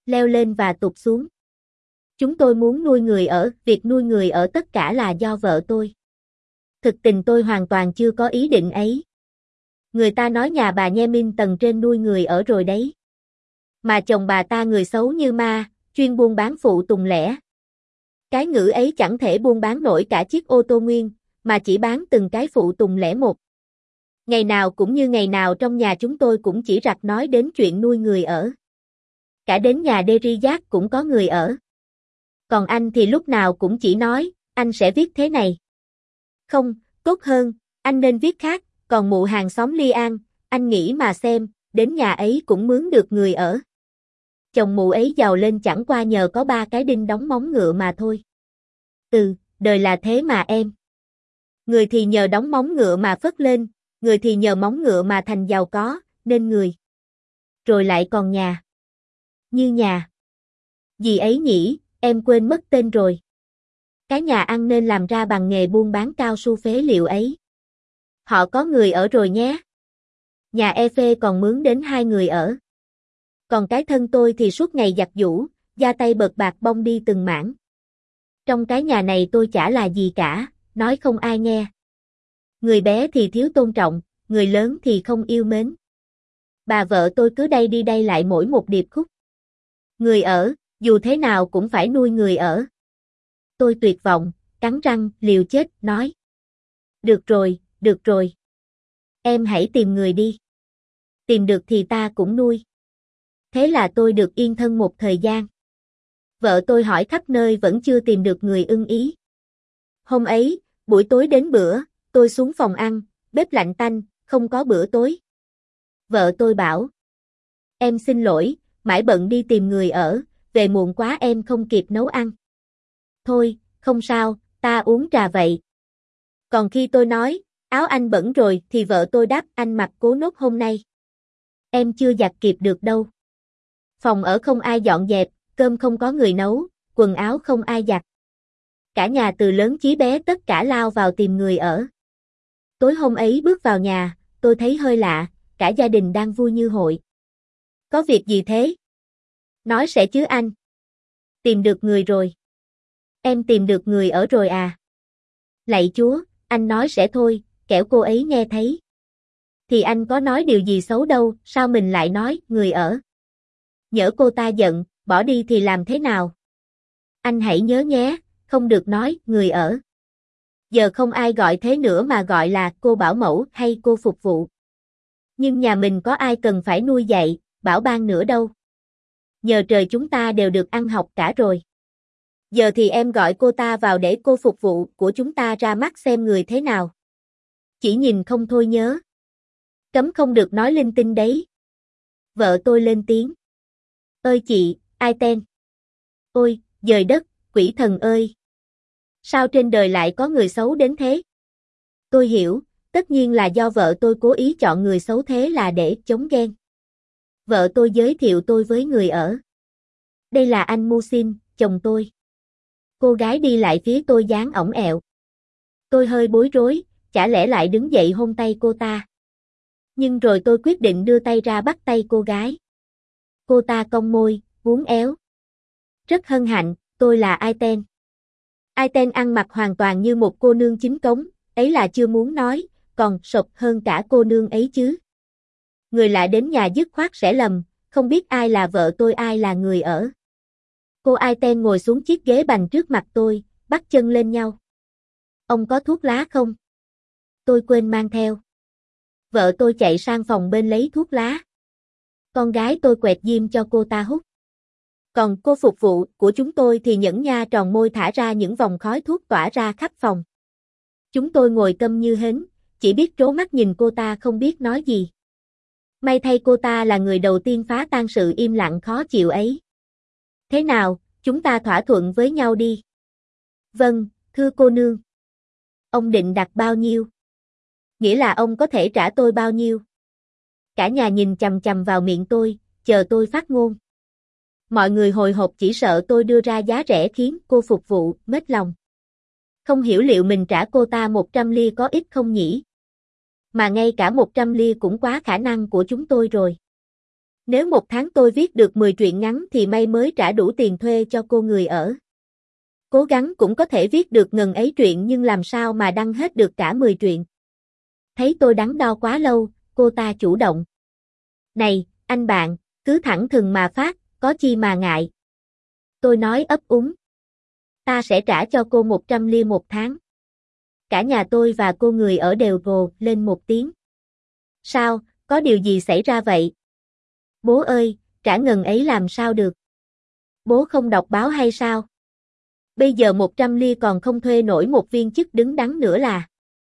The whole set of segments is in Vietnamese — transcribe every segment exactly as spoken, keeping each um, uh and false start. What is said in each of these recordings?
leo lên và tụt xuống. Chúng tôi muốn nuôi người ở, việc nuôi người ở tất cả là do vợ tôi. Thực tình tôi hoàn toàn chưa có ý định ấy. Người ta nói nhà bà Nhe Minh tầng trên nuôi người ở rồi đấy. Mà chồng bà ta người xấu như ma, chuyên buôn bán phụ tùng lẻ. Cái ngữ ấy chẳng thể buôn bán nổi cả chiếc ô tô nguyên, mà chỉ bán từng cái phụ tùng lẻ một. Ngày nào cũng như ngày nào trong nhà chúng tôi cũng chỉ rặt nói đến chuyện nuôi người ở. Cả đến nhà Derrick cũng có người ở. Còn anh thì lúc nào cũng chỉ nói, anh sẽ viết thế này. Không, tốt hơn, anh nên viết khác, còn mụ hàng xóm Ly An, anh nghĩ mà xem, đến nhà ấy cũng mướn được người ở. Chồng mụ ấy giàu lên chẳng qua nhờ có ba cái đinh đóng móng ngựa mà thôi. Ừ, đời là thế mà em. Người thì nhờ đóng móng ngựa mà phất lên, người thì nhờ móng ngựa mà thành giàu có, nên người. Rồi lại còn nhà. Như nhà. Gì ấy nhỉ, em quên mất tên rồi. Cái nhà ăn nên làm ra bằng nghề buôn bán cao su phế liệu ấy. Họ có người ở rồi nhé. Nhà e phê còn mướn đến hai người ở. Còn cái thân tôi thì suốt ngày giặt giũ, da tay bợt bạc bong đi từng mảng. Trong cái nhà này tôi chả là gì cả, nói không ai nghe. Người bé thì thiếu tôn trọng, người lớn thì không yêu mến. Bà vợ tôi cứ đây đi đây lại mỗi một điệp khúc. Người ở, dù thế nào cũng phải nuôi người ở. Tôi tuyệt vọng, cắn răng, liều chết, nói. Được rồi, được rồi. Em hãy tìm người đi. Tìm được thì ta cũng nuôi. Thế là tôi được yên thân một thời gian. Vợ tôi hỏi khắp nơi vẫn chưa tìm được người ưng ý. Hôm ấy, buổi tối đến bữa, tôi xuống phòng ăn, bếp lạnh tanh, không có bữa tối. Vợ tôi bảo. Em xin lỗi, mãi bận đi tìm người ở, về muộn quá em không kịp nấu ăn. Thôi, không sao, ta uống trà vậy. Còn khi tôi nói, áo anh bẩn rồi thì vợ tôi đáp anh mặc cố nốt hôm nay. Em chưa giặt kịp được đâu. Phòng ở không ai dọn dẹp, cơm không có người nấu, quần áo không ai giặt. Cả nhà từ lớn chí bé tất cả lao vào tìm người ở. Tối hôm ấy bước vào nhà, tôi thấy hơi lạ, cả gia đình đang vui như hội. Có việc gì thế? Nói sẽ chứ anh. Tìm được người rồi. Em tìm được người ở rồi à? Lạy Chúa, anh nói sẽ thôi, kẻo cô ấy nghe thấy. Thì anh có nói điều gì xấu đâu, sao mình lại nói, người ở? Nhỡ cô ta giận, bỏ đi thì làm thế nào? Anh hãy nhớ nhé, không được nói, người ở. Giờ không ai gọi thế nữa mà gọi là cô bảo mẫu hay cô phục vụ. Nhưng nhà mình có ai cần phải nuôi dạy, bảo ban nữa đâu. Nhờ trời chúng ta đều được ăn học cả rồi. Giờ thì em gọi cô ta vào để cô phục vụ của chúng ta ra mắt xem người thế nào. Chỉ nhìn không thôi nhớ. Cấm không được nói linh tinh đấy. Vợ tôi lên tiếng. Ơi chị, ai tên? Ôi, giời đất, quỷ thần ơi! Sao trên đời lại có người xấu đến thế? Tôi hiểu, tất nhiên là do vợ tôi cố ý chọn người xấu thế là để chống ghen. Vợ tôi giới thiệu tôi với người ở. Đây là anh Musin, chồng tôi. Cô gái đi lại phía tôi dáng ỏng ẹo. Tôi hơi bối rối, chả lẽ lại đứng dậy hôn tay cô ta. Nhưng rồi tôi quyết định đưa tay ra bắt tay cô gái. Cô ta cong môi, uốn éo. Rất hân hạnh, tôi là Aiten. Aiten ăn mặc hoàn toàn như một cô nương chính cống, ấy là chưa muốn nói, còn sộp hơn cả cô nương ấy chứ. Người lạ đến nhà dứt khoát sẽ lầm, không biết ai là vợ tôi ai là người ở. Cô Aiten ngồi xuống chiếc ghế bành trước mặt tôi, bắt chân lên nhau. Ông có thuốc lá không? Tôi quên mang theo. Vợ tôi chạy sang phòng bên lấy thuốc lá. Con gái tôi quẹt diêm cho cô ta hút. Còn cô phục vụ của chúng tôi thì nhẫn nha tròn môi thả ra những vòng khói thuốc tỏa ra khắp phòng. Chúng tôi ngồi câm như hến, chỉ biết trố mắt nhìn cô ta không biết nói gì. May thay cô ta là người đầu tiên phá tan sự im lặng khó chịu ấy. Thế nào, chúng ta thỏa thuận với nhau đi. Vâng, thưa cô nương. Ông định đặt bao nhiêu? Nghĩa là ông có thể trả tôi bao nhiêu? Cả nhà nhìn chằm chằm vào miệng tôi, chờ tôi phát ngôn. Mọi người hồi hộp chỉ sợ tôi đưa ra giá rẻ khiến cô phục vụ mết lòng. Không hiểu liệu mình trả cô ta một trăm lia có ít không nhỉ? Mà ngay cả một trăm lia cũng quá khả năng của chúng tôi rồi. Nếu một tháng tôi viết được mười truyện ngắn thì may mới trả đủ tiền thuê cho cô người ở. Cố gắng cũng có thể viết được ngần ấy truyện nhưng làm sao mà đăng hết được cả mười truyện. Thấy tôi đắn đo quá lâu, cô ta chủ động. Này, anh bạn, cứ thẳng thừng mà phát, có chi mà ngại. Tôi nói ấp úng. Ta sẽ trả cho cô một trăm lia một tháng. Cả nhà tôi và cô người ở đều gồ lên một tiếng. Sao, có điều gì xảy ra vậy? Bố ơi, trả ngần ấy làm sao được? Bố không đọc báo hay sao? Bây giờ một trăm lia còn không thuê nổi một viên chức đứng đắn nữa là.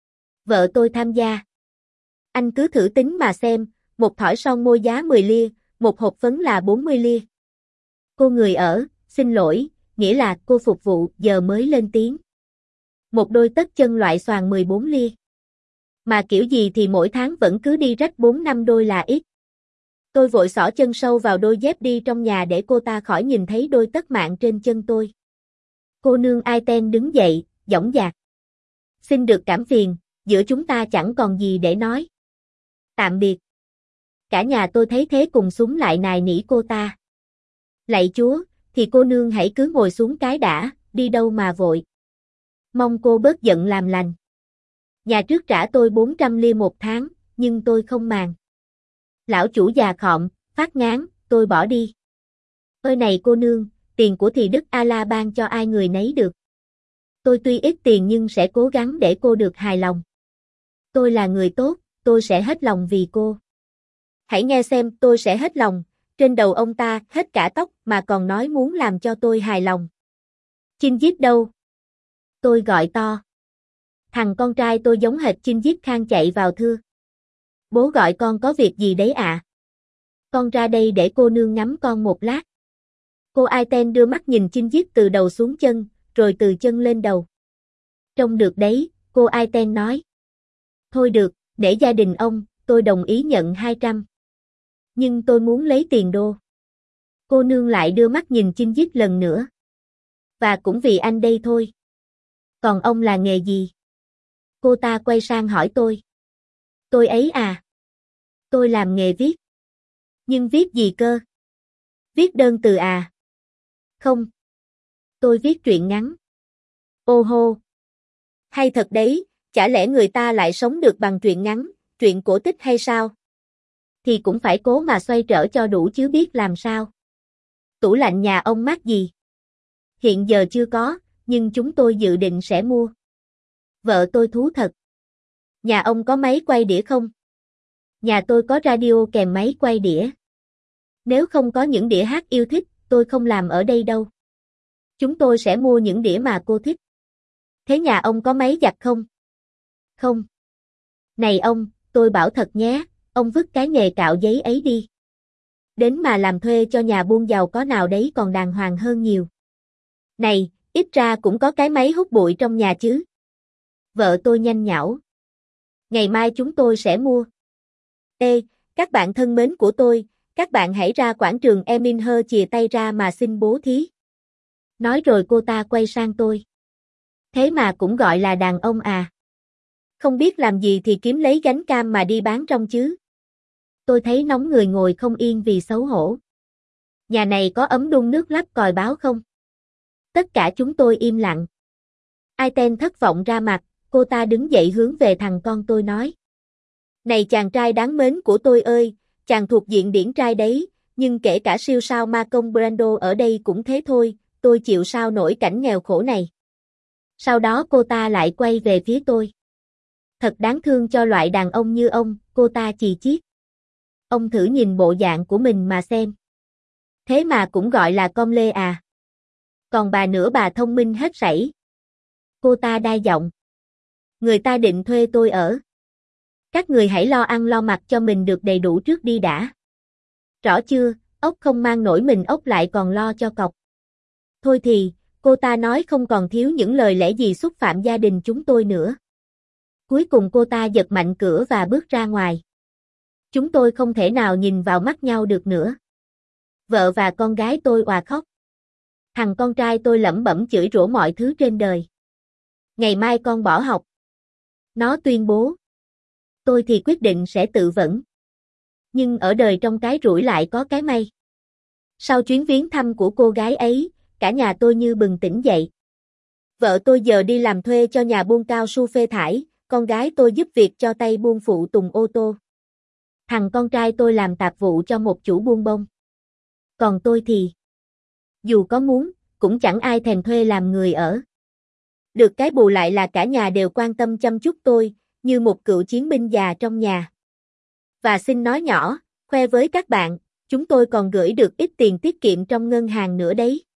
Vợ tôi tham gia. Anh cứ thử tính mà xem, một thỏi son môi giá mười lia, một hộp phấn là bốn mươi lia. Cô người ở, xin lỗi, nghĩa là cô phục vụ giờ mới lên tiếng. Một đôi tất chân loại xoàn mười bốn lia. Mà kiểu gì thì mỗi tháng vẫn cứ đi rách bốn năm đôi là ít. Tôi vội xỏ chân sâu vào đôi dép đi trong nhà để cô ta khỏi nhìn thấy đôi tất mạng trên chân tôi. Cô nương Aiten đứng dậy, dõng dạc. Xin được cảm phiền, giữa chúng ta chẳng còn gì để nói. Tạm biệt. Cả nhà tôi thấy thế cùng súng lại nài nỉ cô ta. Lạy Chúa, thì cô nương hãy cứ ngồi xuống cái đã, đi đâu mà vội. Mong cô bớt giận làm lành. Nhà trước trả tôi bốn trăm lia một tháng, nhưng tôi không màng. Lão chủ già khọm, phát ngán, tôi bỏ đi. Ơi này cô nương, tiền của thì Đức A-la ban cho ai người nấy được. Tôi tuy ít tiền nhưng sẽ cố gắng để cô được hài lòng. Tôi là người tốt, tôi sẽ hết lòng vì cô. Hãy nghe xem, tôi sẽ hết lòng. Trên đầu ông ta hết cả tóc mà còn nói muốn làm cho tôi hài lòng. Chinjit đâu? Tôi gọi to. Thằng con trai tôi giống hệt Chinjit Khan chạy vào thưa. Bố gọi con có việc gì đấy ạ? À? Con ra đây để cô nương ngắm con một lát. Cô Aiten đưa mắt nhìn Chinjit từ đầu xuống chân, rồi từ chân lên đầu. Trông được đấy, cô Aiten nói. Thôi được, để gia đình ông, tôi đồng ý nhận hai trăm. Nhưng tôi muốn lấy tiền đô. Cô nương lại đưa mắt nhìn Chinjit lần nữa. Và cũng vì anh đây thôi. Còn ông là nghề gì? Cô ta quay sang hỏi tôi. Tôi ấy à? Tôi làm nghề viết. Nhưng viết gì cơ? Viết đơn từ à? Không. Tôi viết truyện ngắn. Ô hô. Hay thật đấy, chả lẽ người ta lại sống được bằng truyện ngắn, truyện cổ tích hay sao? Thì cũng phải cố mà xoay trở cho đủ chứ biết làm sao. Tủ lạnh nhà ông mát gì? Hiện giờ chưa có, nhưng chúng tôi dự định sẽ mua. Vợ tôi thú thật. Nhà ông có máy quay đĩa không? Nhà tôi có radio kèm máy quay đĩa. Nếu không có những đĩa hát yêu thích, tôi không làm ở đây đâu. Chúng tôi sẽ mua những đĩa mà cô thích. Thế nhà ông có máy giặt không? Không. Này ông, tôi bảo thật nhé, ông vứt cái nghề cạo giấy ấy đi. Đến mà làm thuê cho nhà buôn giàu có nào đấy còn đàng hoàng hơn nhiều. Này, ít ra cũng có cái máy hút bụi trong nhà chứ. Vợ tôi nhanh nhảu. Ngày mai chúng tôi sẽ mua. Ê, các bạn thân mến của tôi, các bạn hãy ra quảng trường Eminher chìa tay ra mà xin bố thí. Nói rồi cô ta quay sang tôi. Thế mà cũng gọi là đàn ông à? Không biết làm gì thì kiếm lấy gánh cam mà đi bán trong chứ. Tôi thấy nóng người ngồi không yên vì xấu hổ. Nhà này có ấm đun nước lắp còi báo không? Tất cả chúng tôi im lặng. Aiten thất vọng ra mặt, cô ta đứng dậy hướng về thằng con tôi nói. Này chàng trai đáng mến của tôi ơi, chàng thuộc diện điển trai đấy, nhưng kể cả siêu sao Marlon Brando ở đây cũng thế thôi, tôi chịu sao nổi cảnh nghèo khổ này. Sau đó cô ta lại quay về phía tôi. Thật đáng thương cho loại đàn ông như ông, cô ta chì chiết. Ông thử nhìn bộ dạng của mình mà xem. Thế mà cũng gọi là com lê à. Còn bà nữa bà thông minh hết sảy. Cô ta đai giọng. Người ta định thuê tôi ở. Các người hãy lo ăn lo mặc cho mình được đầy đủ trước đi đã. Rõ chưa, ốc không mang nổi mình ốc lại còn lo cho cọc. Thôi thì, cô ta nói không còn thiếu những lời lẽ gì xúc phạm gia đình chúng tôi nữa. Cuối cùng cô ta giật mạnh cửa và bước ra ngoài. Chúng tôi không thể nào nhìn vào mắt nhau được nữa. Vợ và con gái tôi òa khóc. Thằng con trai tôi lẩm bẩm chửi rủa mọi thứ trên đời. Ngày mai con bỏ học. Nó tuyên bố. Tôi thì quyết định sẽ tự vẫn. Nhưng ở đời trong cái rủi lại có cái may. Sau chuyến viếng thăm của cô gái ấy, cả nhà tôi như bừng tỉnh dậy. Vợ tôi giờ đi làm thuê cho nhà buôn cao su phê thải, con gái tôi giúp việc cho tay buôn phụ tùng ô tô. Thằng con trai tôi làm tạp vụ cho một chủ buôn bông. Còn tôi thì, dù có muốn, cũng chẳng ai thèm thuê làm người ở. Được cái bù lại là cả nhà đều quan tâm chăm chút tôi, như một cựu chiến binh già trong nhà. Và xin nói nhỏ, khoe với các bạn, chúng tôi còn gửi được ít tiền tiết kiệm trong ngân hàng nữa đấy.